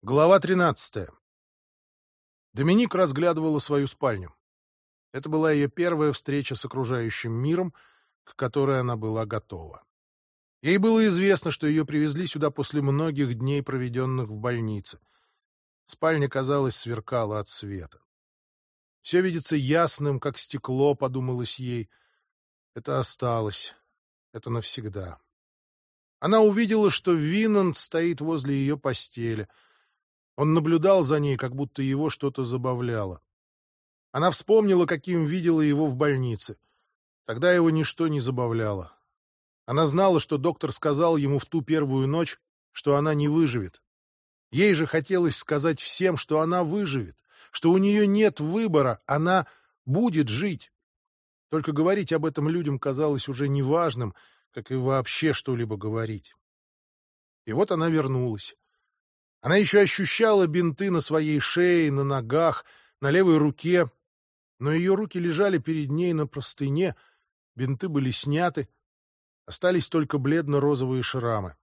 Глава 13. Доминик разглядывала свою спальню. Это была ее первая встреча с окружающим миром, к которой она была готова. Ей было известно, что ее привезли сюда после многих дней, проведенных в больнице. Спальня, казалось, сверкала от света. Все видится ясным, как стекло, подумалось ей. Это осталось. Это навсегда. Она увидела, что Винанд стоит возле ее постели. Он наблюдал за ней, как будто его что-то забавляло. Она вспомнила, каким видела его в больнице. Тогда его ничто не забавляло. Она знала, что доктор сказал ему в ту первую ночь, что она не выживет. Ей же хотелось сказать всем, что она выживет, что у нее нет выбора, она будет жить. Только говорить об этом людям казалось уже неважным, как и вообще что-либо говорить. И вот она вернулась. Она еще ощущала бинты на своей шее, на ногах, на левой руке, но ее руки лежали перед ней на простыне, бинты были сняты, остались только бледно-розовые шрамы.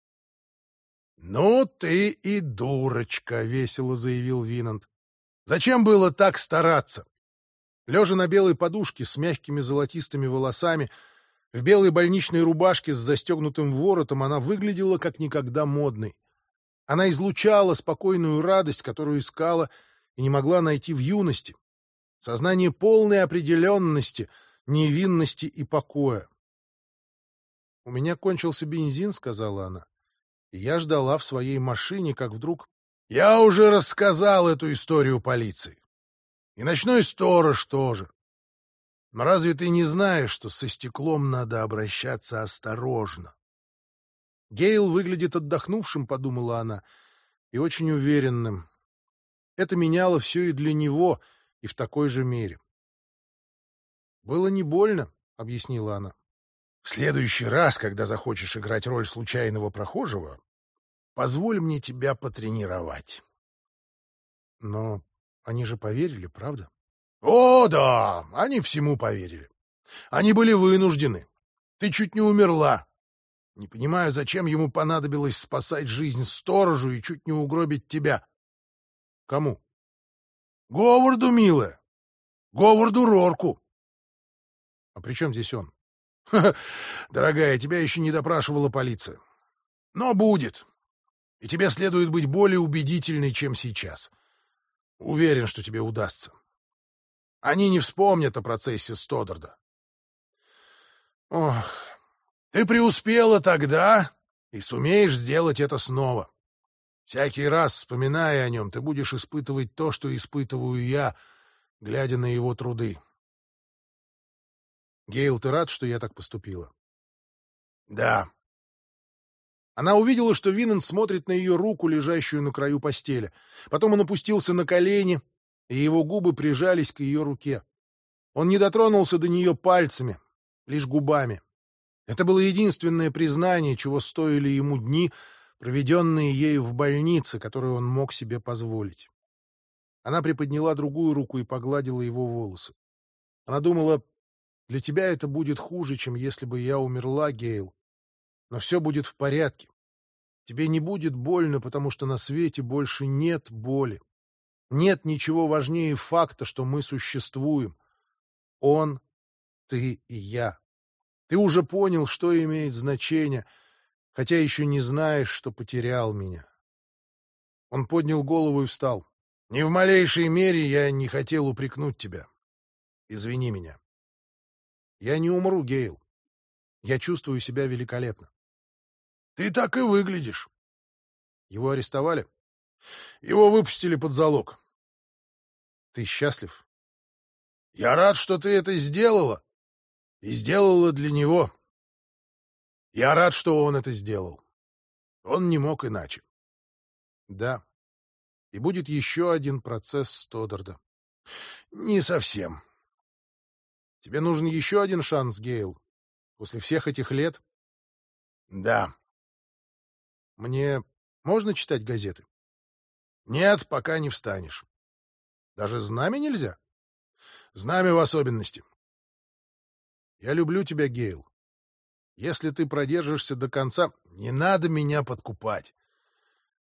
«Ну ты и дурочка!» — весело заявил Винанд. «Зачем было так стараться?» Лежа на белой подушке с мягкими золотистыми волосами, в белой больничной рубашке с застегнутым воротом, она выглядела как никогда модной. Она излучала спокойную радость, которую искала и не могла найти в юности. Сознание полной определенности, невинности и покоя. «У меня кончился бензин», — сказала она. И я ждала в своей машине, как вдруг... «Я уже рассказал эту историю полиции. И ночной сторож тоже. Но разве ты не знаешь, что со стеклом надо обращаться осторожно?» «Гейл выглядит отдохнувшим», — подумала она, — «и очень уверенным. Это меняло все и для него, и в такой же мере». «Было не больно», — объяснила она. «В следующий раз, когда захочешь играть роль случайного прохожего, позволь мне тебя потренировать». «Но они же поверили, правда?» «О, да, они всему поверили. Они были вынуждены. Ты чуть не умерла. Не понимаю, зачем ему понадобилось спасать жизнь сторожу и чуть не угробить тебя». «Кому?» «Говарду, милая. Говарду Рорку». «А при чем здесь он?» «Ха-ха, дорогая, тебя еще не допрашивала полиция. Но будет. И тебе следует быть более убедительной, чем сейчас. Уверен, что тебе удастся. Они не вспомнят о процессе Стоддарда». «Ох, ты преуспела тогда и сумеешь сделать это снова. Всякий раз, вспоминая о нем, ты будешь испытывать то, что испытываю я, глядя на его труды». «Гейл, ты рад, что я так поступила?» «Да». Она увидела, что Винанд смотрит на ее руку, лежащую на краю постели. Потом он опустился на колени, и его губы прижались к ее руке. Он не дотронулся до нее пальцами, лишь губами. Это было единственное признание, чего стоили ему дни, проведенные ею в больнице, которые он мог себе позволить. Она приподняла другую руку и погладила его волосы. Она думала: «Для тебя это будет хуже, чем если бы я умерла, Гейл. Но все будет в порядке. Тебе не будет больно, потому что на свете больше нет боли. Нет ничего важнее факта, что мы существуем. Он, ты и я. Ты уже понял, что имеет значение, хотя еще не знаешь, что потерял меня». Он поднял голову и встал. «Ни в малейшей мере я не хотел упрекнуть тебя. Извини меня. Я не умру, Гейл. Я чувствую себя великолепно». «Ты так и выглядишь». «Его арестовали?» «Его выпустили под залог». «Ты счастлив?» «Я рад, что ты это сделала. И сделала для него. Я рад, что он это сделал. Он не мог иначе». «Да. И будет еще один процесс Стоддарда». «Не совсем». «Тебе нужен еще один шанс, Гейл? После всех этих лет?» «Да». «Мне можно читать газеты?» «Нет, пока не встанешь». «Даже знамя нельзя?» «Знамя в особенности». «Я люблю тебя, Гейл. Если ты продержишься до конца...» «Не надо меня подкупать.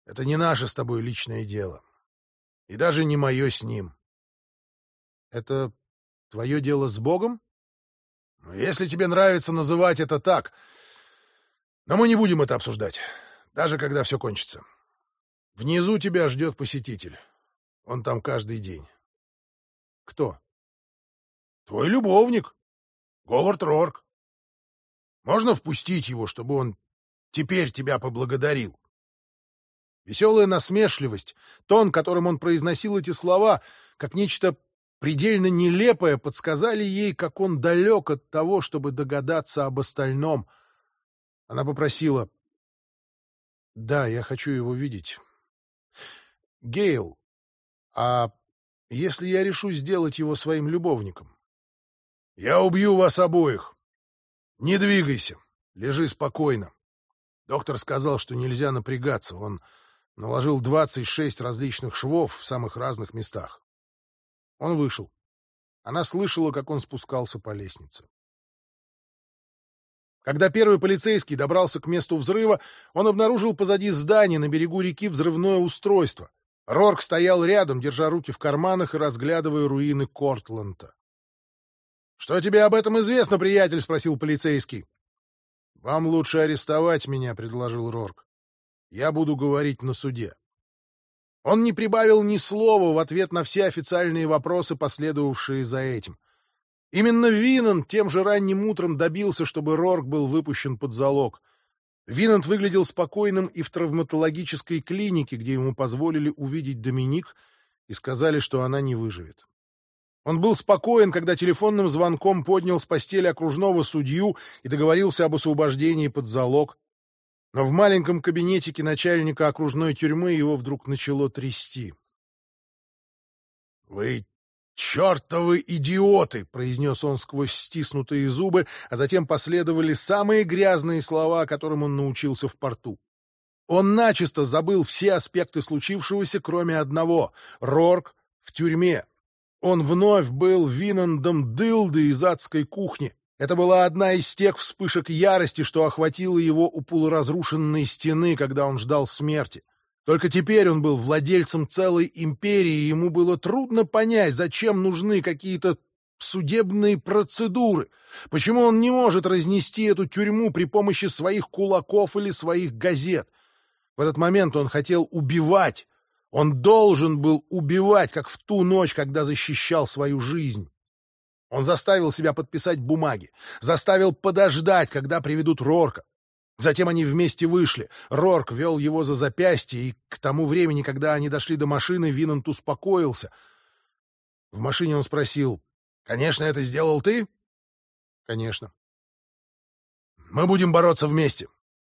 Это не наше с тобой личное дело. И даже не мое с ним. Это твое дело с Богом? Ну, если тебе нравится называть это так. Но мы не будем это обсуждать, даже когда все кончится. Внизу тебя ждет посетитель. Он там каждый день. Кто? Твой любовник, Говард Рорк. Можно впустить его, чтобы он теперь тебя поблагодарил? Веселая насмешливость, тон, которым он произносил эти слова, как нечто предельно нелепое, подсказали ей, как он далек от того, чтобы догадаться об остальном. Она попросила: «Да, я хочу его видеть. Гейл, а если я решу сделать его своим любовником?» «Я убью вас обоих. Не двигайся, лежи спокойно». Доктор сказал, что нельзя напрягаться. Он наложил 26 различных швов в самых разных местах. Он вышел. Она слышала, как он спускался по лестнице. Когда первый полицейский добрался к месту взрыва, он обнаружил позади здания на берегу реки взрывное устройство. Рорк стоял рядом, держа руки в карманах и разглядывая руины Кортленда. «Что тебе об этом известно, приятель?» — спросил полицейский. «Вам лучше арестовать меня», — предложил Рорк. «Я буду говорить на суде». Он не прибавил ни слова в ответ на все официальные вопросы, последовавшие за этим. Именно Винанд тем же ранним утром добился, чтобы Рорк был выпущен под залог. Винанд выглядел спокойным и в травматологической клинике, где ему позволили увидеть Доминик и сказали, что она не выживет. Он был спокоен, когда телефонным звонком поднял с постели окружного судью и договорился об освобождении под залог. Но в маленьком кабинетике начальника окружной тюрьмы его вдруг начало трясти. «Вы чертовы идиоты!» — произнес он сквозь стиснутые зубы, а затем последовали самые грязные слова, которым он научился в порту. Он начисто забыл все аспекты случившегося, кроме одного — Рорк в тюрьме. Он вновь был Винандом Дылды из адской кухни. Это была одна из тех вспышек ярости, что охватило его у полуразрушенной стены, когда он ждал смерти. Только теперь он был владельцем целой империи, и ему было трудно понять, зачем нужны какие-то судебные процедуры, почему он не может разнести эту тюрьму при помощи своих кулаков или своих газет. В этот момент он хотел убивать. Он должен был убивать, как в ту ночь, когда защищал свою жизнь. Он заставил себя подписать бумаги, заставил подождать, когда приведут Рорка. Затем они вместе вышли. Рорк вел его за запястье, и к тому времени, когда они дошли до машины, Винанд успокоился. В машине он спросил: «Конечно, это сделал ты?» «Конечно». «Мы будем бороться вместе».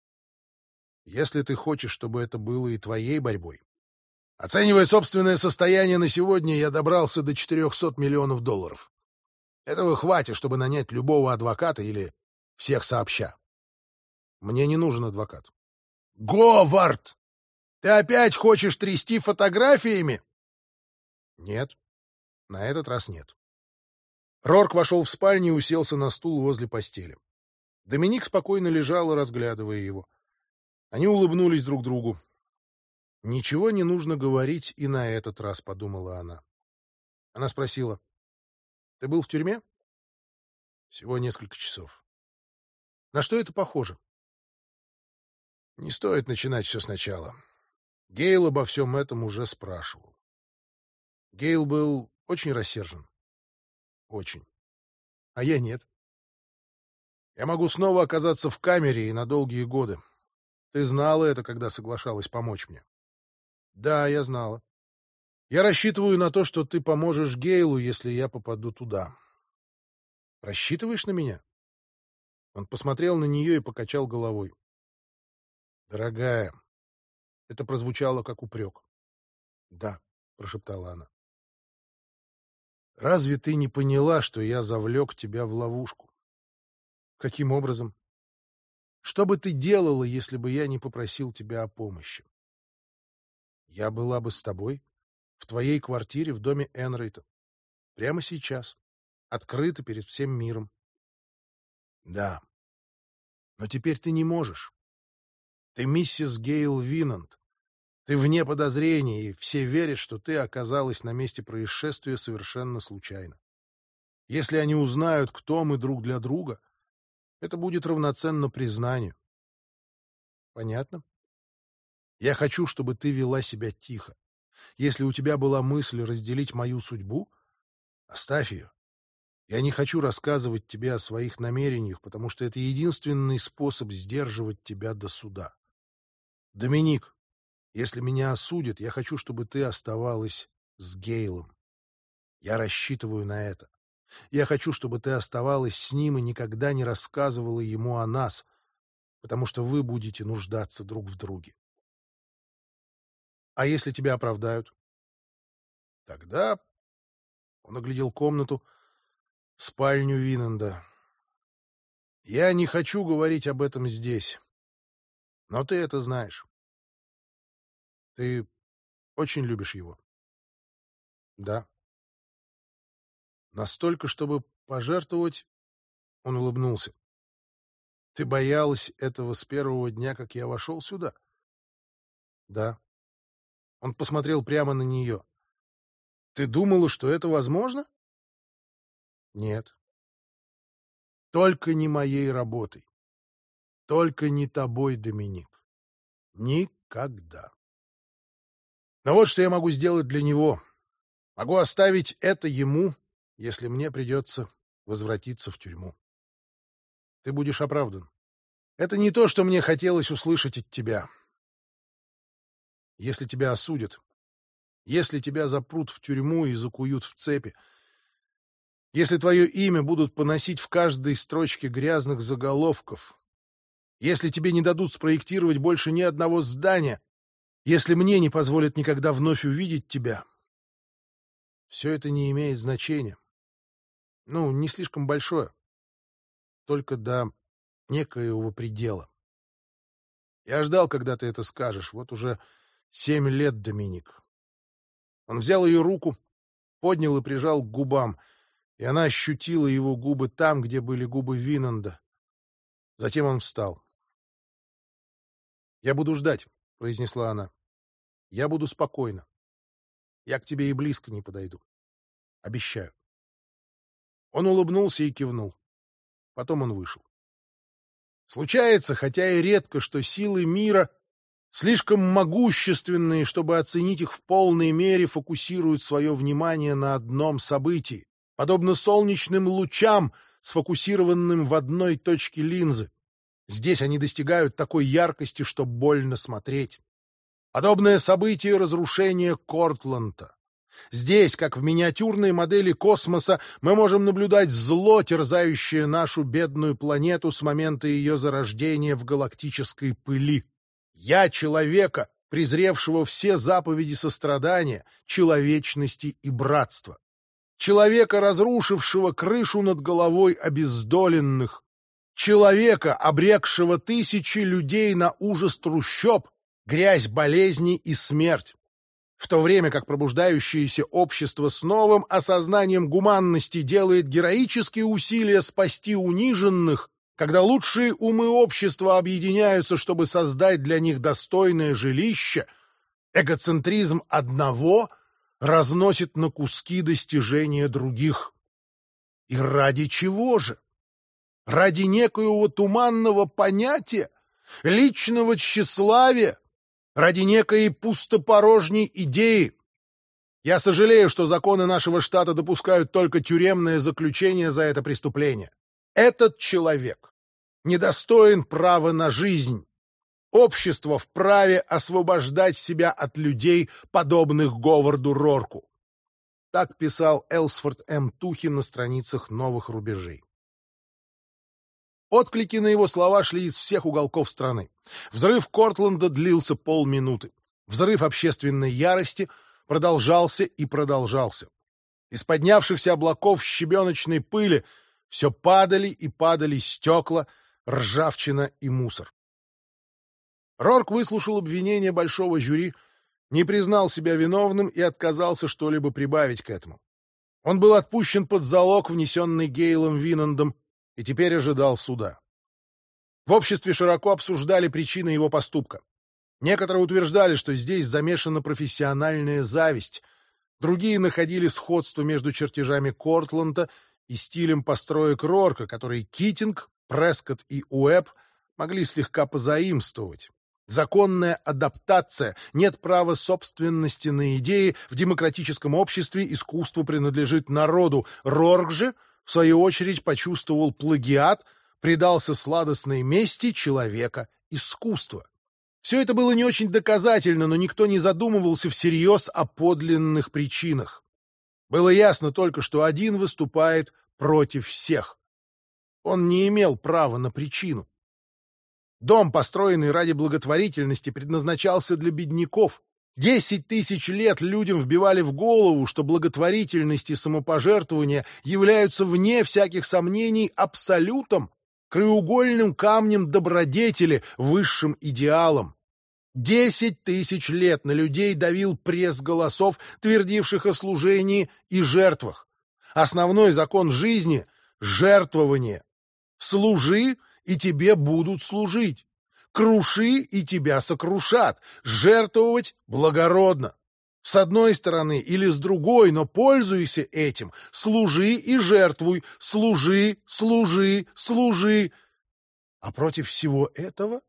«Если ты хочешь, чтобы это было и твоей борьбой». Оценивая собственное состояние на сегодня, я добрался до $400 миллионов. Этого хватит, чтобы нанять любого адвоката или всех сообща. Мне не нужен адвокат. Говард! Ты опять хочешь трясти фотографиями? Нет, на этот раз нет. Рорк вошел в спальню и уселся на стул возле постели. Доминик спокойно лежала, разглядывая его. Они улыбнулись друг другу. «Ничего не нужно говорить и на этот раз», — подумала она. Она спросила: «Ты был в тюрьме?» «Всего несколько часов». «На что это похоже?» «Не стоит начинать все сначала. Гейл обо всем этом уже спрашивал». Гейл был очень рассержен. Очень. А я нет. Я могу снова оказаться в камере и на долгие годы. Ты знала это, когда соглашалась помочь мне. Да, я знала. Я рассчитываю на то, что ты поможешь Гейлу, если я попаду туда. Рассчитываешь на меня? Он посмотрел на нее и покачал головой. Дорогая, это прозвучало как упрек. Да, прошептала она. Разве ты не поняла, что я завлек тебя в ловушку? Каким образом? Что бы ты делала, если бы я не попросил тебя о помощи? Я была бы с тобой в твоей квартире в доме Энрейта. Прямо сейчас. Открыто перед всем миром. Да. Но теперь ты не можешь. Ты миссис Гейл Винанд. Ты вне подозрений, и все верят, что ты оказалась на месте происшествия совершенно случайно. Если они узнают, кто мы друг для друга, это будет равноценно признанию. Понятно? Я хочу, чтобы ты вела себя тихо. Если у тебя была мысль разделить мою судьбу, оставь ее. Я не хочу рассказывать тебе о своих намерениях, потому что это единственный способ сдерживать тебя до суда. Доминик, если меня осудят, я хочу, чтобы ты оставалась с Гейлом. Я рассчитываю на это. Я хочу, чтобы ты оставалась с ним и никогда не рассказывала ему о нас, потому что вы будете нуждаться друг в друге. А если тебя оправдают? Тогда он оглядел комнату, спальню Винанда. Я не хочу говорить об этом здесь, но ты это знаешь. Ты очень любишь его? Да. Настолько, чтобы пожертвовать, он улыбнулся. Ты боялась этого с первого дня, как я вошел сюда? Да. Он посмотрел прямо на нее. Ты думала, что это возможно? Нет. Только не моей работой. Только не тобой, Доминик. Никогда. Но вот что я могу сделать для него. Могу оставить это ему, если мне придется возвратиться в тюрьму. Ты будешь оправдан. Это не то, что мне хотелось услышать от тебя. Если тебя осудят, если тебя запрут в тюрьму и закуют в цепи, если твое имя будут поносить в каждой строчке грязных заголовков, если тебе не дадут спроектировать больше ни одного здания, если мне не позволят никогда вновь увидеть тебя, все это не имеет значения. Ну, не слишком большое, только до некоего предела. Я ждал, когда ты это скажешь. Вот уже 7 лет, Доминик. Он взял ее руку, поднял и прижал к губам, и она ощутила его губы там, где были губы Винанда. Затем он встал. «Я буду ждать», — произнесла она. «Я буду спокойна. Я к тебе и близко не подойду. Обещаю». Он улыбнулся и кивнул. Потом он вышел. Случается, хотя и редко, что силы мира, слишком могущественные, чтобы оценить их в полной мере, фокусируют свое внимание на одном событии, подобно солнечным лучам, сфокусированным в одной точке линзы. Здесь они достигают такой яркости, что больно смотреть. Подобное событие — разрушение Кортланда. Здесь, как в миниатюрной модели космоса, мы можем наблюдать зло, терзающее нашу бедную планету с момента ее зарождения в галактической пыли. Я человека, презревшего все заповеди сострадания, человечности и братства. Человека, разрушившего крышу над головой обездоленных. Человека, обрекшего тысячи людей на ужас трущоб, грязь болезни и смерть. В то время как пробуждающееся общество с новым осознанием гуманности делает героические усилия спасти униженных, когда лучшие умы общества объединяются, чтобы создать для них достойное жилище, эгоцентризм одного разносит на куски достижения других. И ради чего же? Ради некоего туманного понятия, личного тщеславия, ради некой пустопорожней идеи. Я сожалею, что законы нашего штата допускают только тюремное заключение за это преступление. Этот человек недостоин права на жизнь. Общество вправе освобождать себя от людей, подобных Говарду Рорку. Так писал Элсфорд М. Тухин на страницах «Новых рубежей». Отклики на его слова шли из всех уголков страны. Взрыв Кортленда длился полминуты. Взрыв общественной ярости продолжался и продолжался. Из поднявшихся облаков щебеночной пыли все падали и падали стекла, ржавчина и мусор. Рорк выслушал обвинения большого жюри, не признал себя виновным и отказался что-либо прибавить к этому. Он был отпущен под залог, внесенный Гейлом Винандом, и теперь ожидал суда. В обществе широко обсуждали причины его поступка. Некоторые утверждали, что здесь замешана профессиональная зависть. Другие находили сходство между чертежами Кортланда и стилем построек Рорка, который Китинг, Прескотт и Уэбб могли слегка позаимствовать. Законная адаптация, нет права собственности на идеи, в демократическом обществе искусство принадлежит народу. Рорк же, в свою очередь, почувствовал плагиат, предался сладостной мести человека искусства. Все это было не очень доказательно, но никто не задумывался всерьез о подлинных причинах. Было ясно только, что один выступает против всех. Он не имел права на причину. Дом, построенный ради благотворительности, предназначался для бедняков. 10 тысяч лет людям вбивали в голову, что благотворительность и самопожертвование являются вне всяких сомнений абсолютом, краеугольным камнем добродетели, высшим идеалом. 10 тысяч лет на людей давил пресс голосов, твердивших о служении и жертвах. Основной закон жизни — жертвование. Служи, и тебе будут служить. Круши, и тебя сокрушат. Жертвовать благородно. С одной стороны или с другой, но пользуйся этим. Служи и жертвуй. Служи, служи, служи. А против всего этого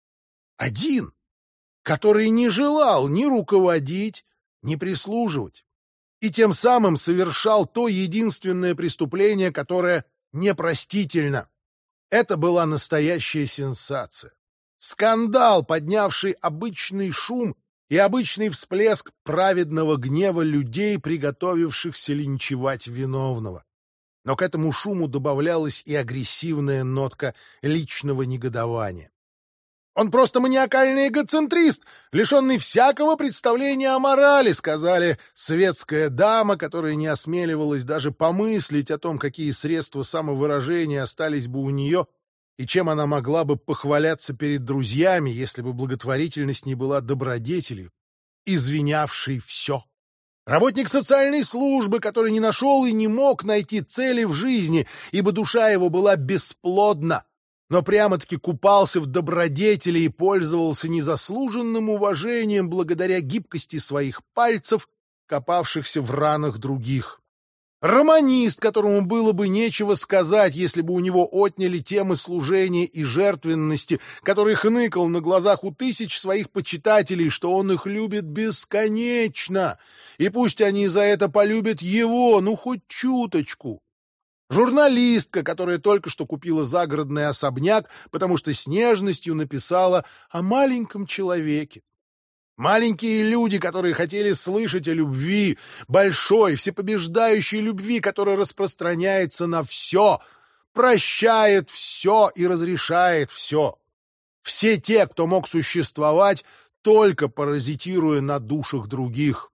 один, который не желал ни руководить, ни прислуживать. И тем самым совершал то единственное преступление, которое непростительно. Это была настоящая сенсация. Скандал, поднявший обычный шум и обычный всплеск праведного гнева людей, приготовившихся линчевать виновного. Но к этому шуму добавлялась и агрессивная нотка личного негодования. «Он просто маниакальный эгоцентрист, лишенный всякого представления о морали», — сказали светская дама, которая не осмеливалась даже помыслить о том, какие средства самовыражения остались бы у нее и чем она могла бы похваляться перед друзьями, если бы благотворительность не была добродетелью, извинявшей все. Работник социальной службы, который не нашел и не мог найти цели в жизни, ибо душа его была бесплодна, но прямо-таки купался в добродетели и пользовался незаслуженным уважением благодаря гибкости своих пальцев, копавшихся в ранах других. Романист, которому было бы нечего сказать, если бы у него отняли темы служения и жертвенности, который хныкал на глазах у тысяч своих почитателей, что он их любит бесконечно, и пусть они за это полюбят его, ну хоть чуточку. Журналистка, которая только что купила загородный особняк, потому что с нежностью написала о маленьком человеке. Маленькие люди, которые хотели слышать о любви, большой, всепобеждающей любви, которая распространяется на все, прощает все и разрешает все. Все те, кто мог существовать, только паразитируя на душах других.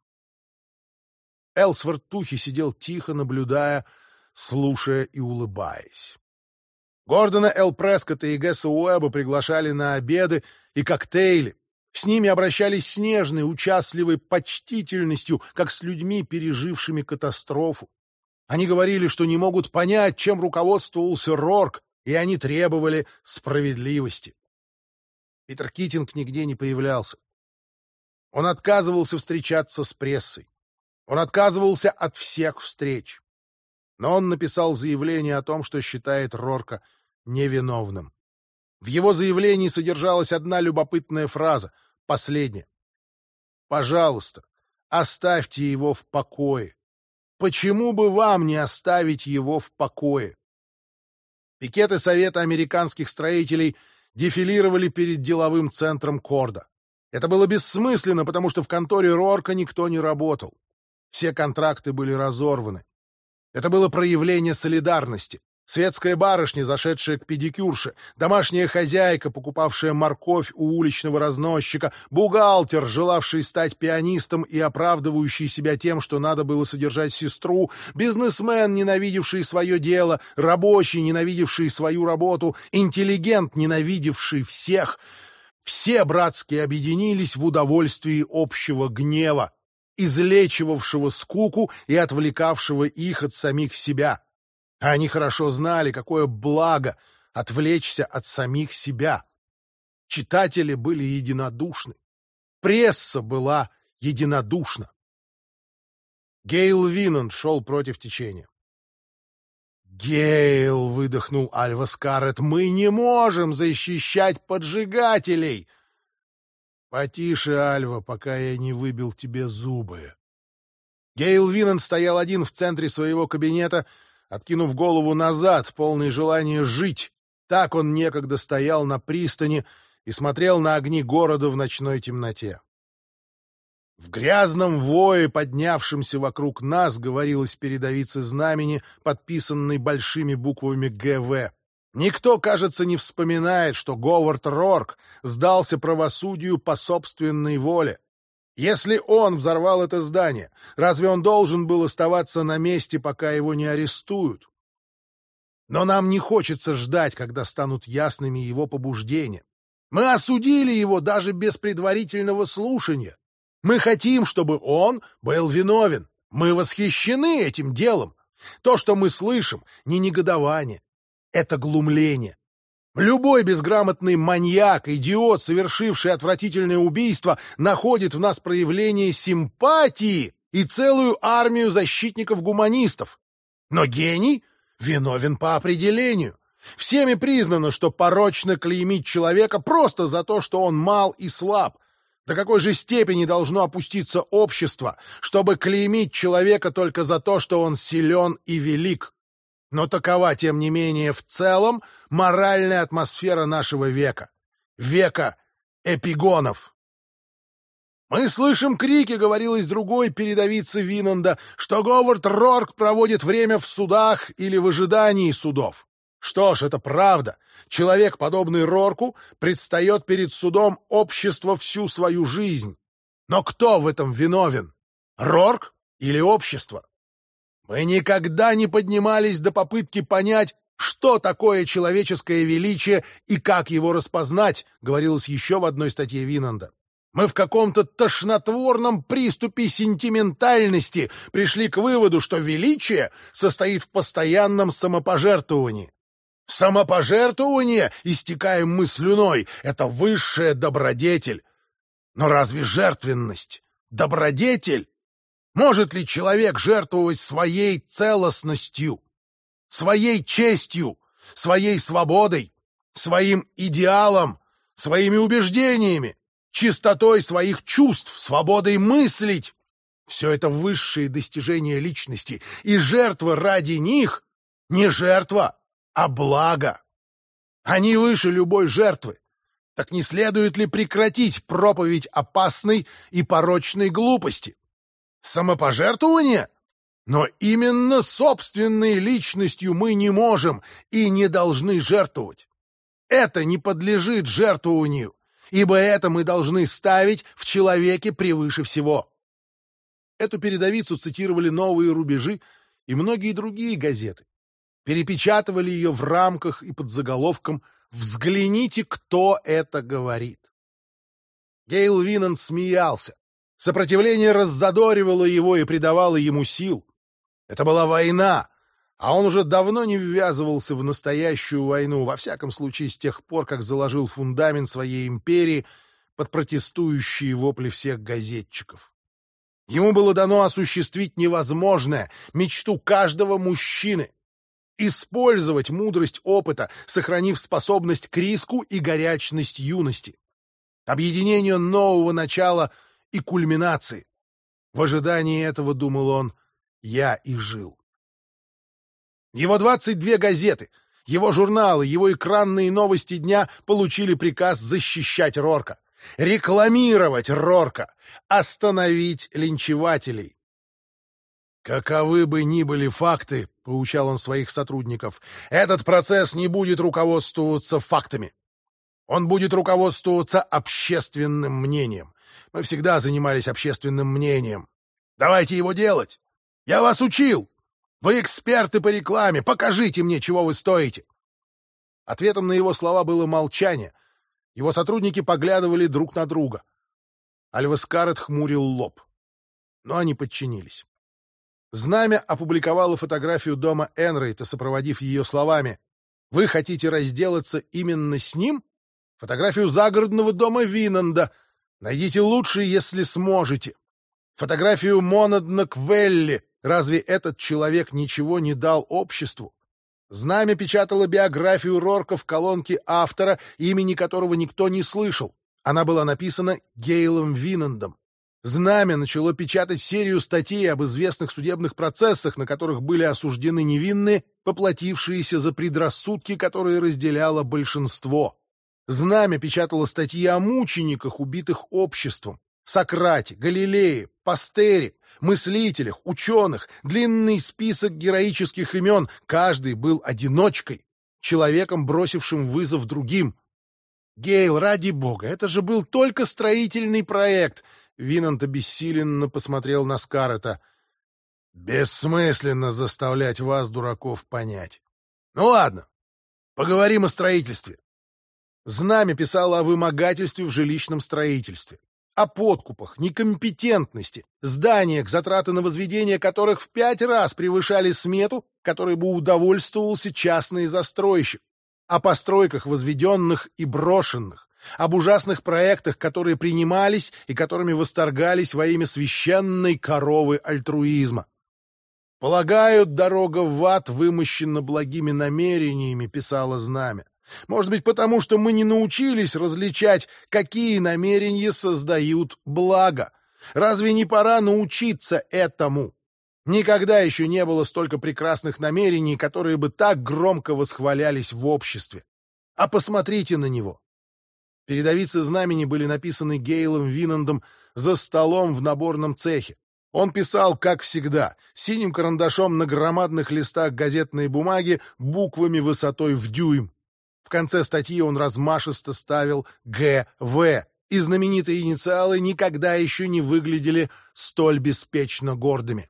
Элсворт Тухи сидел тихо, наблюдая, слушая и улыбаясь. Гордона Л. Прескотта и Гесса Уэбба приглашали на обеды и коктейли. С ними обращались с нежной, участливой почтительностью, как с людьми, пережившими катастрофу. Они говорили, что не могут понять, чем руководствовался Рорк, и они требовали справедливости. Питер Китинг нигде не появлялся. Он отказывался встречаться с прессой. Он отказывался от всех встреч. Но он написал заявление о том, что считает Рорка невиновным. В его заявлении содержалась одна любопытная фраза, последняя. «Пожалуйста, оставьте его в покое. Почему бы вам не оставить его в покое?» Пикеты Совета американских строителей дефилировали перед деловым центром Корда. Это было бессмысленно, потому что в конторе Рорка никто не работал. Все контракты были разорваны. Это было проявление солидарности. Светская барышня, зашедшая к педикюрше, домашняя хозяйка, покупавшая морковь у уличного разносчика, бухгалтер, желавший стать пианистом и оправдывающий себя тем, что надо было содержать сестру, бизнесмен, ненавидевший свое дело, рабочий, ненавидевший свою работу, интеллигент, ненавидевший всех. Все братски объединились в удовольствии общего гнева, излечивавшего скуку и отвлекавшего их от самих себя. А они хорошо знали, какое благо отвлечься от самих себя. Читатели были единодушны. Пресса была единодушна. Гейл Винанд шел против течения. «Гейл!» — выдохнул Альва Скарлетт. «Мы не можем защищать поджигателей!» «Потише, Альва, пока я не выбил тебе зубы». Гейл Винанд стоял один в центре своего кабинета, откинув голову назад, полный желания жить. Так он некогда стоял на пристани и смотрел на огни города в ночной темноте. В грязном вое, поднявшемся вокруг нас, говорилось передовице знамени, подписанной большими буквами ГВ. Никто, кажется, не вспоминает, что Говард Рорк сдался правосудию по собственной воле. Если он взорвал это здание, разве он должен был оставаться на месте, пока его не арестуют? Но нам не хочется ждать, когда станут ясными его побуждения. Мы осудили его даже без предварительного слушания. Мы хотим, чтобы он был виновен. Мы восхищены этим делом. То, что мы слышим, не негодование. Это глумление. Любой безграмотный маньяк, идиот, совершивший отвратительное убийство, находит в нас проявление симпатии и целую армию защитников-гуманистов. Но гений виновен по определению. Всеми признано, что порочно клеймить человека просто за то, что он мал и слаб. До какой же степени должно опуститься общество, чтобы клеймить человека только за то, что он силен и велик? Но такова, тем не менее, в целом моральная атмосфера нашего века. Века эпигонов. «Мы слышим крики», — говорилось другой передовице Винанда, «что Говард Рорк проводит время в судах или в ожидании судов». Что ж, это правда. Человек, подобный Рорку, предстает перед судом общества всю свою жизнь. Но кто в этом виновен? Рорк или общество? Мы никогда не поднимались до попытки понять, что такое человеческое величие и как его распознать, говорилось еще в одной статье Винанда. Мы в каком-то тошнотворном приступе сентиментальности пришли к выводу, что величие состоит в постоянном самопожертвовании. Самопожертвование, истекаем мы слюной, это высшая добродетель. Но разве жертвенность добродетель? Может ли человек жертвовать своей целостностью, своей честью, своей свободой, своим идеалом, своими убеждениями, чистотой своих чувств, свободой мыслить? Все это высшие достижения личности, и жертва ради них не жертва, а благо. Они выше любой жертвы. Так не следует ли прекратить проповедь опасной и порочной глупости? Самопожертвование? Но именно собственной личностью мы не можем и не должны жертвовать. Это не подлежит жертвованию, ибо это мы должны ставить в человеке превыше всего. Эту передовицу цитировали «Новые рубежи» и многие другие газеты. Перепечатывали ее в рамках и под заголовком «Взгляните, кто это говорит». Гейл Винанд смеялся. Сопротивление раззадоривало его и придавало ему сил. Это была война, а он уже давно не ввязывался в настоящую войну, во всяком случае с тех пор, как заложил фундамент своей империи под протестующие вопли всех газетчиков. Ему было дано осуществить невозможное, мечту каждого мужчины. Использовать мудрость опыта, сохранив способность к риску и горячность юности. Объединение нового начала и кульминации. В ожидании этого, думал он, я и жил. Его 22 газеты, его журналы, его экранные новости дня получили приказ защищать Рорка, рекламировать Рорка, остановить линчевателей. «Каковы бы ни были факты, — поучал он своих сотрудников, — этот процесс не будет руководствоваться фактами. Он будет руководствоваться общественным мнением. Мы всегда занимались общественным мнением. Давайте его делать. Я вас учил. Вы эксперты по рекламе. Покажите мне, чего вы стоите». Ответом на его слова было молчание. Его сотрудники поглядывали друг на друга. Альва Скарлетт хмурил лоб. Но они подчинились. «Знамя» опубликовало фотографию дома Энрейта, сопроводив ее словами: «Вы хотите разделаться именно с ним?» Фотографию загородного дома Винанда. Найдите лучший, если сможете. Фотографию Монадна Квелли. Разве этот человек ничего не дал обществу? Знамя печатало биографию Рорка в колонке автора, имени которого никто не слышал. Она была написана Гейлом Винандом. Знамя начало печатать серию статей об известных судебных процессах, на которых были осуждены невинные, поплатившиеся за предрассудки, которые разделяло большинство. Знамя печатало статьи о мучениках, убитых обществом, Сократе, Галилее, Пастере, мыслителях, ученых, длинный список героических имен. Каждый был одиночкой, человеком, бросившим вызов другим. Гейл, ради бога, это же был только строительный проект. Винант обессиленно посмотрел на Скарлетта. Бессмысленно заставлять вас, дураков, понять. Ну ладно, поговорим о строительстве. Знамя писало о вымогательстве в жилищном строительстве, о подкупах, некомпетентности, зданиях, затраты на возведение которых в 5 раз превышали смету, которой бы удовольствовался частный застройщик, о постройках, возведенных и брошенных, об ужасных проектах, которые принимались и которыми восторгались во имя священной коровы альтруизма. «Полагаю, дорога в ад вымощена благими намерениями», — писало знамя. Может быть, потому что мы не научились различать, какие намерения создают благо. Разве не пора научиться этому? Никогда еще не было столько прекрасных намерений, которые бы так громко восхвалялись в обществе. А посмотрите на него. Передовицы знамени были написаны Гейлом Винандом за столом в наборном цехе. Он писал, как всегда, синим карандашом на громадных листах газетной бумаги буквами высотой в дюйм. В конце статьи он размашисто ставил «ГВ», и знаменитые инициалы никогда еще не выглядели столь беспечно гордыми.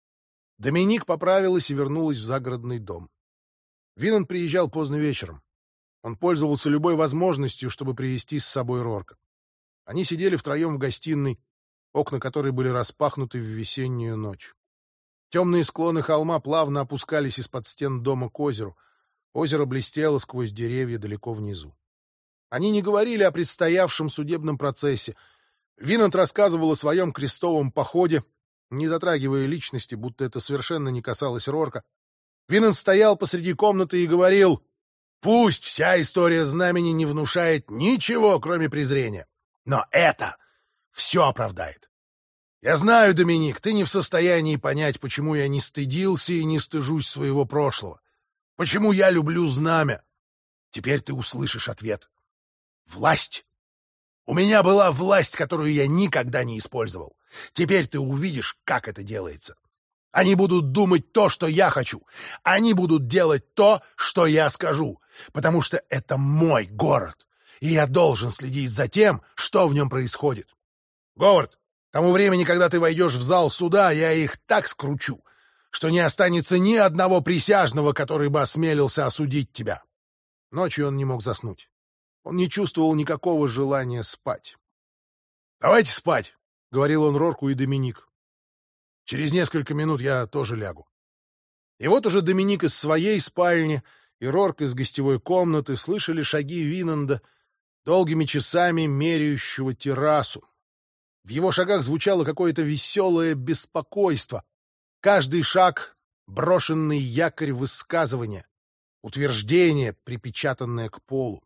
Доминик поправилась и вернулась в загородный дом. Винанд приезжал поздно вечером. Он пользовался любой возможностью, чтобы привести с собой Рорка. Они сидели втроем в гостиной, окна которой были распахнуты в весеннюю ночь. Темные склоны холма плавно опускались из-под стен дома к озеру. Озеро блестело сквозь деревья далеко внизу. Они не говорили о предстоявшем судебном процессе. Винанд рассказывал о своем крестовом походе, не затрагивая личности, будто это совершенно не касалось Рорка. Винанд стоял посреди комнаты и говорил: «Пусть вся история знамени не внушает ничего, кроме презрения, но это все оправдает. Я знаю, Доминик, ты не в состоянии понять, почему я не стыдился и не стыжусь своего прошлого. Почему я люблю знамя? Теперь ты услышишь ответ. Власть. У меня была власть, которую я никогда не использовал. Теперь ты увидишь, как это делается. Они будут думать то, что я хочу. Они будут делать то, что я скажу. Потому что это мой город. И я должен следить за тем, что в нем происходит. Говард, к тому времени, когда ты войдешь в зал суда, я их так скручу, что не останется ни одного присяжного, который бы осмелился осудить тебя». Ночью он не мог заснуть. Он не чувствовал никакого желания спать. «Давайте спать», — говорил он Рорку и Доминик. «Через несколько минут я тоже лягу». И вот уже Доминик из своей спальни и Рорк из гостевой комнаты слышали шаги Винанда, долгими часами меряющего террасу. В его шагах звучало какое-то веселое беспокойство. Каждый шаг — брошенный якорь высказывания, утверждение, припечатанное к полу.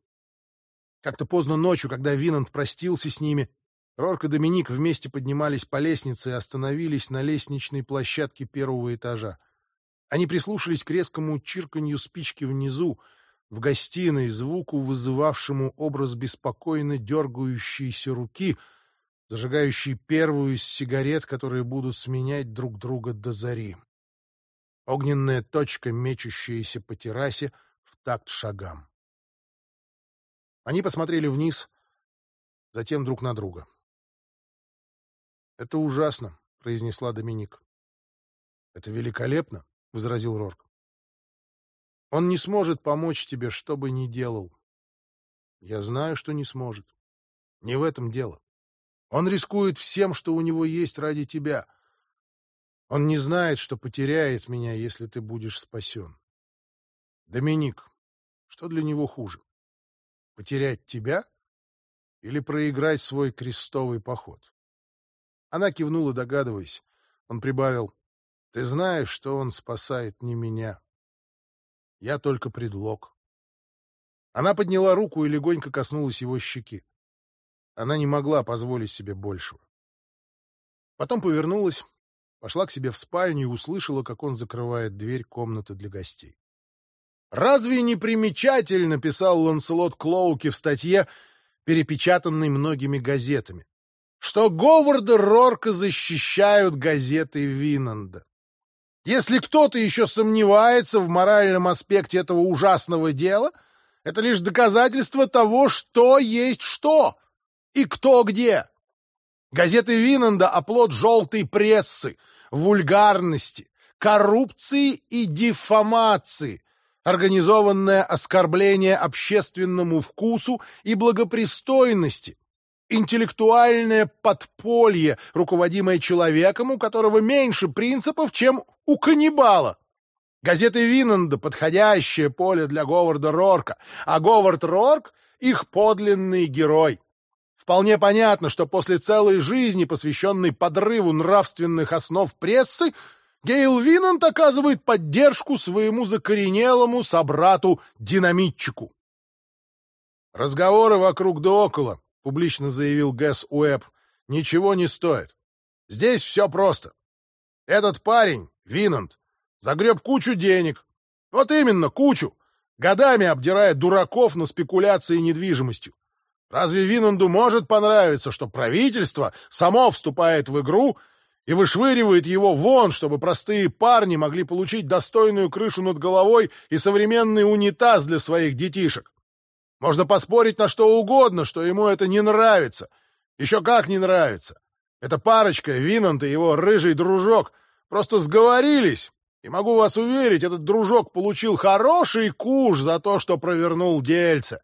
Как-то поздно ночью, когда Винанд простился с ними, Рорк и Доминик вместе поднимались по лестнице и остановились на лестничной площадке первого этажа. Они прислушались к резкому чирканью спички внизу, в гостиной, звуку, вызывавшему образ беспокойно дергающейся руки, зажигающей первую из сигарет, которые будут сменять друг друга до зари. Огненная точка, мечущаяся по террасе в такт шагам. Они посмотрели вниз, затем друг на друга. «Это ужасно», — произнесла Доминик. «Это великолепно», — возразил Рорк. «Он не сможет помочь тебе, что бы ни делал. Я знаю, что не сможет. Не в этом дело. Он рискует всем, что у него есть ради тебя. Он не знает, что потеряет меня, если ты будешь спасен. Доминик, что для него хуже? Потерять тебя или проиграть свой крестовый поход. Она кивнула, догадываясь. Он прибавил: «Ты знаешь, что он спасает не меня. Я только предлог». Она подняла руку и легонько коснулась его щеки. Она не могла позволить себе большего. Потом повернулась, пошла к себе в спальню и услышала, как он закрывает дверь комнаты для гостей. «Разве не примечательно?» — писал Ланселот Клоуки в статье, перепечатанной многими газетами, что Говарда Рорка защищают газеты Винланда. Если кто-то еще сомневается в моральном аспекте этого ужасного дела, это лишь доказательство того, что есть что и кто где. Газеты Винланда — оплот желтой прессы, вульгарности, коррупции и диффамации, организованное оскорбление общественному вкусу и благопристойности, интеллектуальное подполье, руководимое человеком, у которого меньше принципов, чем у каннибала. Газеты Винланда — подходящее поле для Говарда Рорка, а Говард Рорк — их подлинный герой. Вполне понятно, что после целой жизни, посвященной подрыву нравственных основ прессы, Гейл Винланд оказывает поддержку своему закоренелому собрату-динамитчику. «Разговоры вокруг да около», — публично заявил Гэс Уэбб, — «ничего не стоят. Здесь все просто. Этот парень, Винланд, загреб кучу денег. Вот именно, кучу. Годами обдирая дураков на спекуляции недвижимостью. Разве Винланду может понравиться, что правительство само вступает в игру и вышвыривает его вон, чтобы простые парни могли получить достойную крышу над головой и современный унитаз для своих детишек? Можно поспорить на что угодно, что ему это не нравится. Еще как не нравится. Эта парочка, Винланд и его рыжий дружок, просто сговорились. И могу вас уверить, этот дружок получил хороший куш за то, что провернул дельце.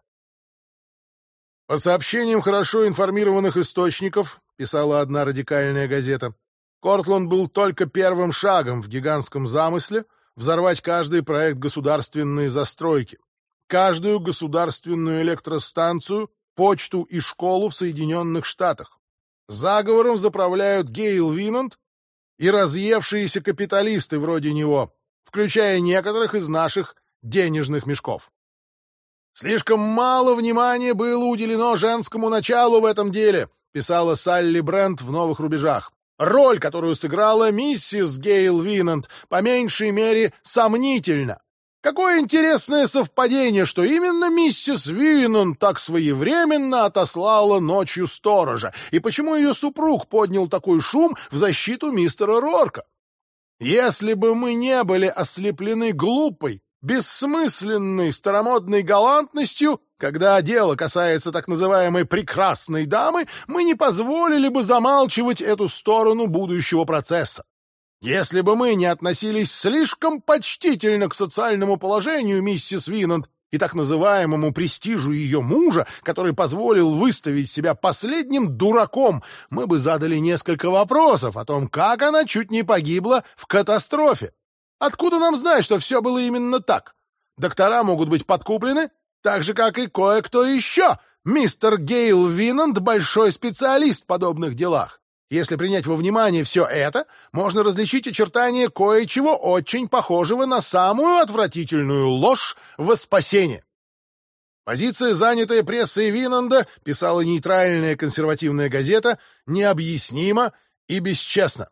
По сообщениям хорошо информированных источников, писала одна радикальная газета, Кортланд был только первым шагом в гигантском замысле взорвать каждый проект государственной застройки, каждую государственную электростанцию, почту и школу в Соединенных Штатах. Заговором заправляют Гейл Винланд и разъевшиеся капиталисты вроде него, включая некоторых из наших денежных мешков. «Слишком мало внимания было уделено женскому началу в этом деле», писала Салли Брент в «Новых рубежах». «Роль, которую сыграла миссис Гейл Винланд, по меньшей мере сомнительна. Какое интересное совпадение, что именно миссис Винланд так своевременно отослала ночью сторожа, и почему ее супруг поднял такой шум в защиту мистера Рорка? Если бы мы не были ослеплены глупой, бессмысленной старомодной галантностью, когда дело касается так называемой «прекрасной дамы», мы не позволили бы замалчивать эту сторону будущего процесса. Если бы мы не относились слишком почтительно к социальному положению миссис Винланд и так называемому престижу ее мужа, который позволил выставить себя последним дураком, мы бы задали несколько вопросов о том, как она чуть не погибла в катастрофе. Откуда нам знать, что все было именно так? Доктора могут быть подкуплены, так же, как и кое-кто еще. Мистер Гейл Винланд — большой специалист в подобных делах. Если принять во внимание все это, можно различить очертания кое-чего очень похожего на самую отвратительную ложь во спасение. Позиция, занятая прессой Винланда, писала нейтральная консервативная газета, необъяснима и бесчестна.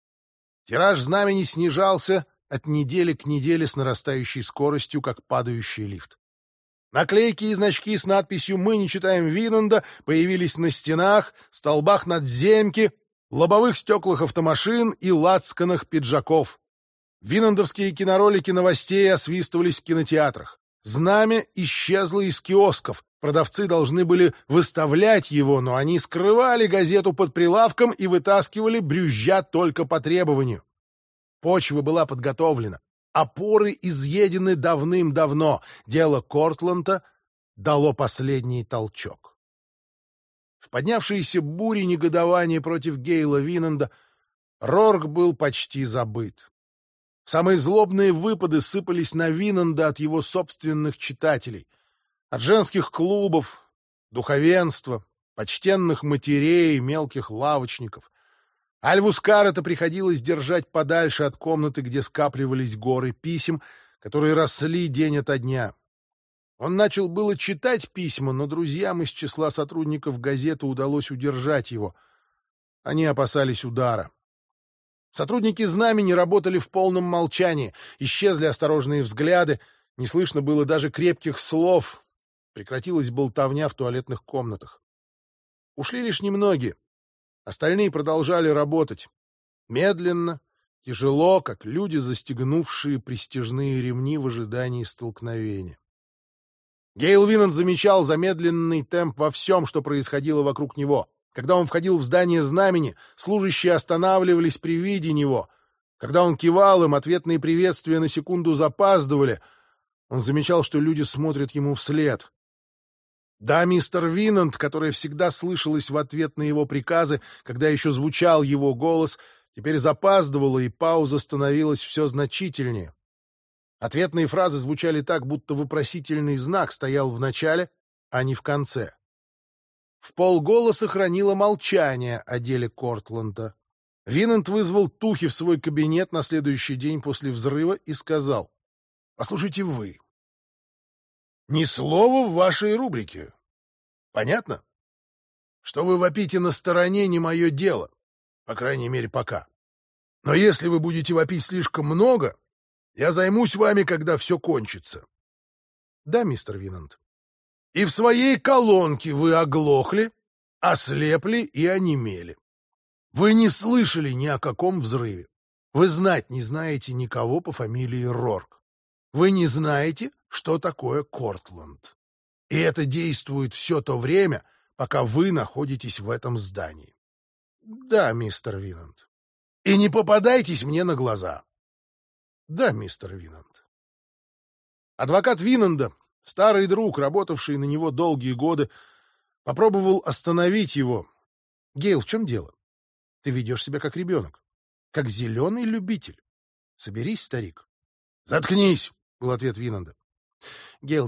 Тираж «Знамени» снижался от недели к неделе с нарастающей скоростью, как падающий лифт. Наклейки и значки с надписью «Мы не читаем Винланда» появились на стенах, столбах надземки, лобовых стеклах автомашин и лацканах пиджаков. Винландовские киноролики новостей освистывались в кинотеатрах. Знамя исчезло из киосков. Продавцы должны были выставлять его, но они скрывали газету под прилавком и вытаскивали брюзжа только по требованию. Почва была подготовлена. Опоры изъедены давным-давно. Дело Кортланда дало последний толчок. В поднявшейся буре негодования против Гейла Винланда Рорк был почти забыт. Самые злобные выпады сыпались на Винланда от его собственных читателей. От женских клубов, духовенства, почтенных матерей, мелких лавочников. Альву Скаррета приходилось держать подальше от комнаты, где скапливались горы писем, которые росли день ото дня. Он начал было читать письма, но друзьям из числа сотрудников газеты удалось удержать его. Они опасались удара. Сотрудники «Знамени» работали в полном молчании, исчезли осторожные взгляды, не слышно было даже крепких слов, прекратилась болтовня в туалетных комнатах. Ушли лишь немногие. Остальные продолжали работать. Медленно, тяжело, как люди, застегнувшие пристяжные ремни в ожидании столкновения. Гейл Винанд замечал замедленный темп во всем, что происходило вокруг него. Когда он входил в здание «Знамени», служащие останавливались при виде него. Когда он кивал им, ответные приветствия на секунду запаздывали. Он замечал, что люди смотрят ему вслед. Да, мистер Винанд, которая всегда слышалась в ответ на его приказы, когда еще звучал его голос, теперь запаздывала, и пауза становилась все значительнее. Ответные фразы звучали так, будто вопросительный знак стоял в начале, а не в конце. Вполголоса хранило молчание о деле Кортланда. Винанд вызвал Тухи в свой кабинет на следующий день после взрыва и сказал: «Послушайте вы. Ни слова в вашей рубрике. Понятно? Что вы вопите на стороне, не мое дело. По крайней мере, пока. Но если вы будете вопить слишком много, я займусь вами, когда все кончится». «Да, мистер Винанд». «И в своей колонке вы оглохли, ослепли и онемели. Вы не слышали ни о каком взрыве. Вы знать не знаете никого по фамилии Рорк. Вы не знаете, что такое Кортланд. И это действует все то время, пока вы находитесь в этом здании». «Да, мистер Винанд». «И не попадайтесь мне на глаза». «Да, мистер Винанд». Адвокат Винанда, старый друг, работавший на него долгие годы, попробовал остановить его. «Гейл, в чем дело? Ты ведешь себя как ребенок, как зеленый любитель. Соберись, старик». «Заткнись», — был ответ Винанда. «Гейл,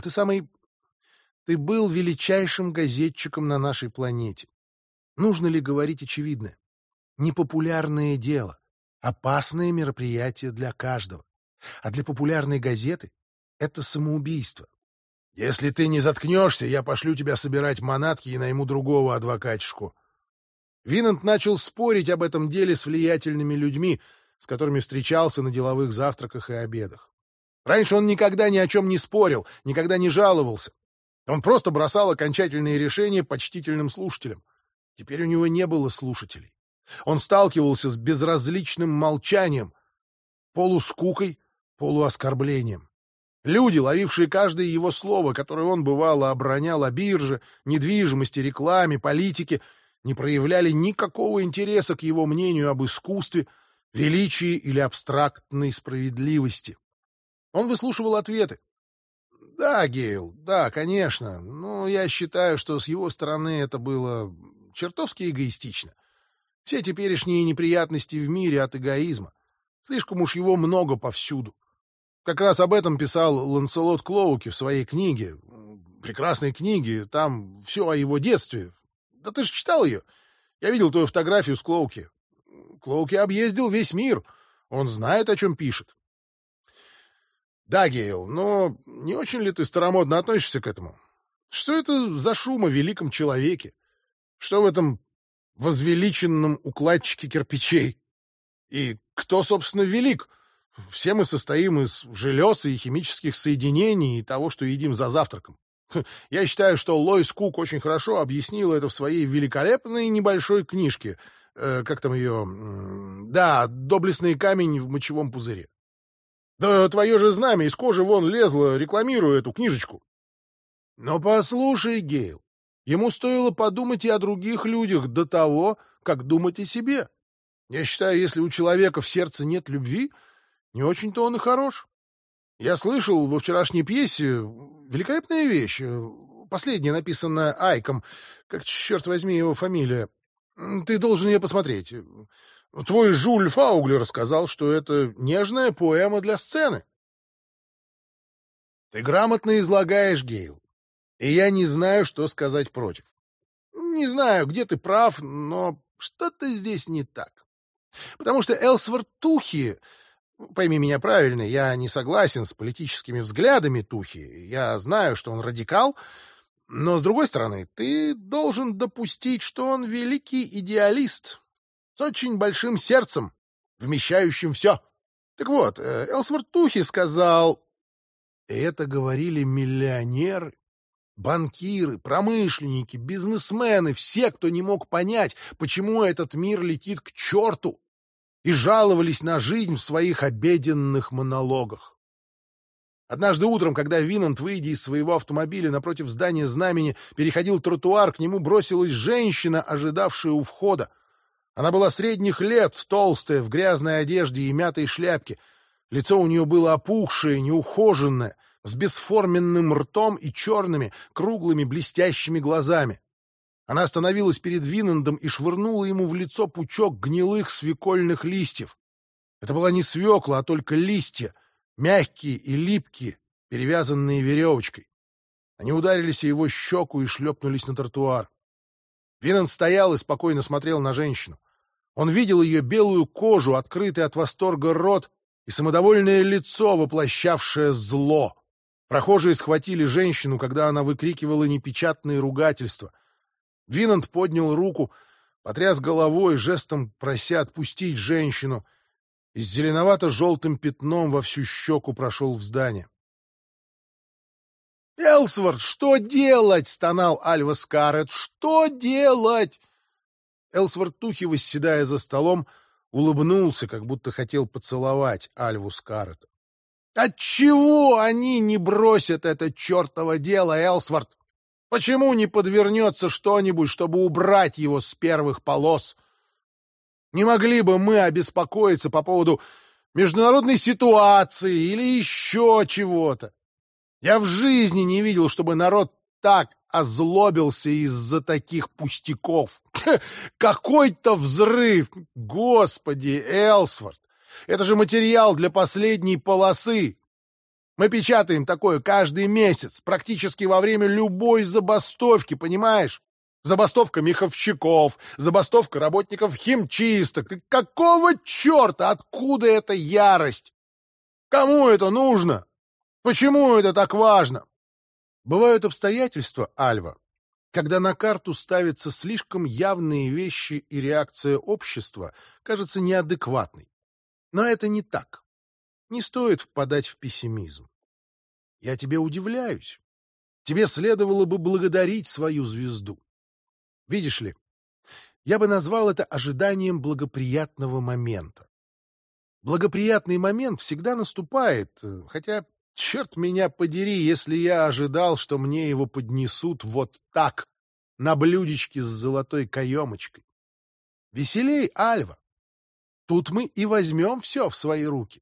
ты был величайшим газетчиком на нашей планете. Нужно ли говорить очевидное? Непопулярное дело, опасное мероприятие для каждого. А для популярной газеты это самоубийство. Если ты не заткнешься, я пошлю тебя собирать манатки и найму другого адвокатишку». Винанд начал спорить об этом деле с влиятельными людьми, с которыми встречался на деловых завтраках и обедах. Раньше он никогда ни о чем не спорил, никогда не жаловался. Он просто бросал окончательные решения почтительным слушателям. Теперь у него не было слушателей. Он сталкивался с безразличным молчанием, полускукой, полуоскорблением. Люди, ловившие каждое его слово, которое он, бывало, обронял о бирже, недвижимости, рекламе, политике, не проявляли никакого интереса к его мнению об искусстве, величии или абстрактной справедливости. Он выслушивал ответы. «Да, Гейл, да, конечно, но я считаю, что с его стороны это было чертовски эгоистично. Все теперешние неприятности в мире от эгоизма. Слишком уж его много повсюду. Как раз об этом писал Ланселот Клоуки в своей книге. Прекрасной книге, там все о его детстве. Да ты же читал ее. Я видел твою фотографию с Клоуки. Клоуки объездил весь мир. Он знает, о чем пишет». «Да, Гейл, но не очень ли ты старомодно относишься к этому? Что это за шум о великом человеке? Что в этом возвеличенном укладчике кирпичей? И кто, собственно, велик? Все мы состоим из желез и химических соединений и того, что едим за завтраком. Я считаю, что Лоис Кук очень хорошо объяснила это в своей великолепной небольшой книжке. Как там ее? Да, «Доблестный камень в мочевом пузыре». Да твое же знамя из кожи вон лезло, рекламируя эту книжечку. Но послушай, Гейл, ему стоило подумать и о других людях до того, как думать о себе. Я считаю, если у человека в сердце нет любви, не очень-то он и хорош. Я слышал во вчерашней пьесе великолепная вещь, последняя, написанная Айком, как, черт возьми, его фамилия. Ты должен ее посмотреть. Твой Жюль Фауглер сказал, что это нежная поэма для сцены. Ты грамотно излагаешь, Гейл, и я не знаю, что сказать против. Не знаю, где ты прав, но что-то здесь не так. Потому что Элсворт Тухи, пойми меня правильно, я не согласен с политическими взглядами Тухи. Я знаю, что он радикал, но, с другой стороны, ты должен допустить, что он великий идеалист с очень большим сердцем, вмещающим все. Так вот, Элсворт Тухи сказал... И это говорили миллионеры, банкиры, промышленники, бизнесмены, все, кто не мог понять, почему этот мир летит к черту, и жаловались на жизнь в своих обеденных монологах. Однажды утром, когда Винант, выйдя из своего автомобиля напротив здания Знамени, переходил тротуар, к нему бросилась женщина, ожидавшая у входа. Она была средних лет, толстая, в грязной одежде и мятой шляпке. Лицо у нее было опухшее, неухоженное, с бесформенным ртом и черными, круглыми, блестящими глазами. Она остановилась перед Винандом и швырнула ему в лицо пучок гнилых свекольных листьев. Это была не свекла, а только листья, мягкие и липкие, перевязанные веревочкой. Они ударились о его щеку и шлепнулись на тротуар. Винанд стоял и спокойно смотрел на женщину. Он видел ее белую кожу, открытый от восторга рот и самодовольное лицо, воплощавшее зло. Прохожие схватили женщину, когда она выкрикивала непечатные ругательства. Винанд поднял руку, потряс головой, жестом прося отпустить женщину, и с зеленовато-желтым пятном во всю щеку прошел в здание. «Элсворт, что делать?» — стонал Альва Скаррет. «Что делать?» Элсворт Тухи, восседая за столом, улыбнулся, как будто хотел поцеловать Альву Скаррета. «Отчего они не бросят это чертово дело, Элсворт? Почему не подвернется что-нибудь, чтобы убрать его с первых полос? Не могли бы мы обеспокоиться по поводу международной ситуации или еще чего-то? Я в жизни не видел, чтобы народ так озлобился из-за таких пустяков. Какой-то взрыв! Господи, Элсворт! Это же материал для последней полосы. Мы печатаем такое каждый месяц, практически во время любой забастовки, понимаешь? Забастовка меховщиков, забастовка работников химчисток. Ты какого черта? Откуда эта ярость? Кому это нужно? Почему это так важно? Бывают обстоятельства, Альва, когда на карту ставятся слишком явные вещи, и реакция общества кажется неадекватной. Но это не так. Не стоит впадать в пессимизм. Я тебе удивляюсь. Тебе следовало бы благодарить свою звезду. Видишь ли, я бы назвал это ожиданием благоприятного момента. Благоприятный момент всегда наступает, хотя, черт меня подери, если я ожидал, что мне его поднесут вот так, на блюдечке с золотой каемочкой. Веселей, Альва. Тут мы и возьмем все в свои руки.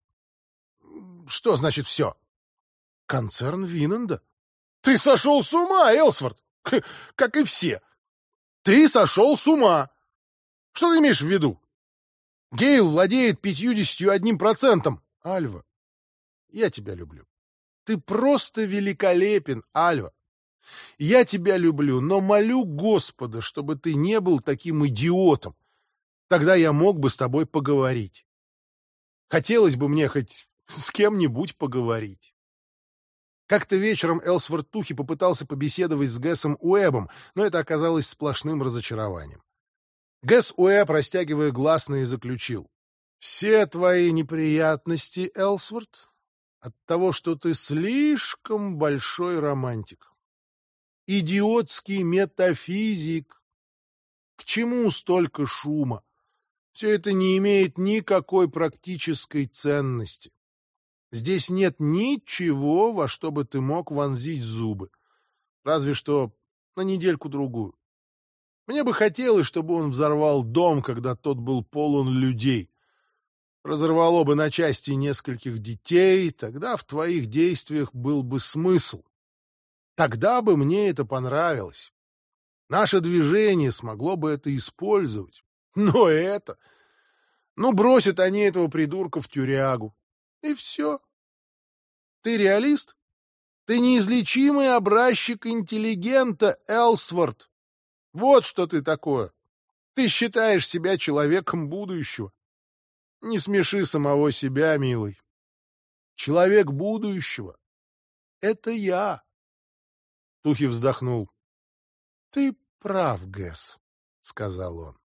Что значит все? Концерн Винанда. Ты сошел с ума, Элсворт! Как и все. Ты сошел с ума! Что ты имеешь в виду? Гейл владеет 51%. Альва, я тебя люблю. Ты просто великолепен, Альва. Я тебя люблю, но молю Господа, чтобы ты не был таким идиотом. Тогда я мог бы с тобой поговорить. Хотелось бы мне хоть с кем-нибудь поговорить. Как-то вечером Элсворт Тухи попытался побеседовать с Гэсом Уэббом, но это оказалось сплошным разочарованием. Гэс Уэбб, растягивая гласные, заключил: «Все твои неприятности, Элсворт, от того, что ты слишком большой романтик. Идиотский метафизик. К чему столько шума? Все это не имеет никакой практической ценности. Здесь нет ничего, во что бы ты мог вонзить зубы. Разве что на недельку-другую. Мне бы хотелось, чтобы он взорвал дом, когда тот был полон людей. Разорвало бы на части нескольких детей, тогда в твоих действиях был бы смысл. Тогда бы мне это понравилось. Наше движение смогло бы это использовать. Но это... Ну, бросят они этого придурка в тюрягу. И все. Ты реалист? Ты неизлечимый образчик интеллигента, Элсворт. Вот что ты такое. Ты считаешь себя человеком будущего. Не смеши самого себя, милый. Человек будущего — это я. Тухи вздохнул. — Ты прав, Гэс, — сказал он.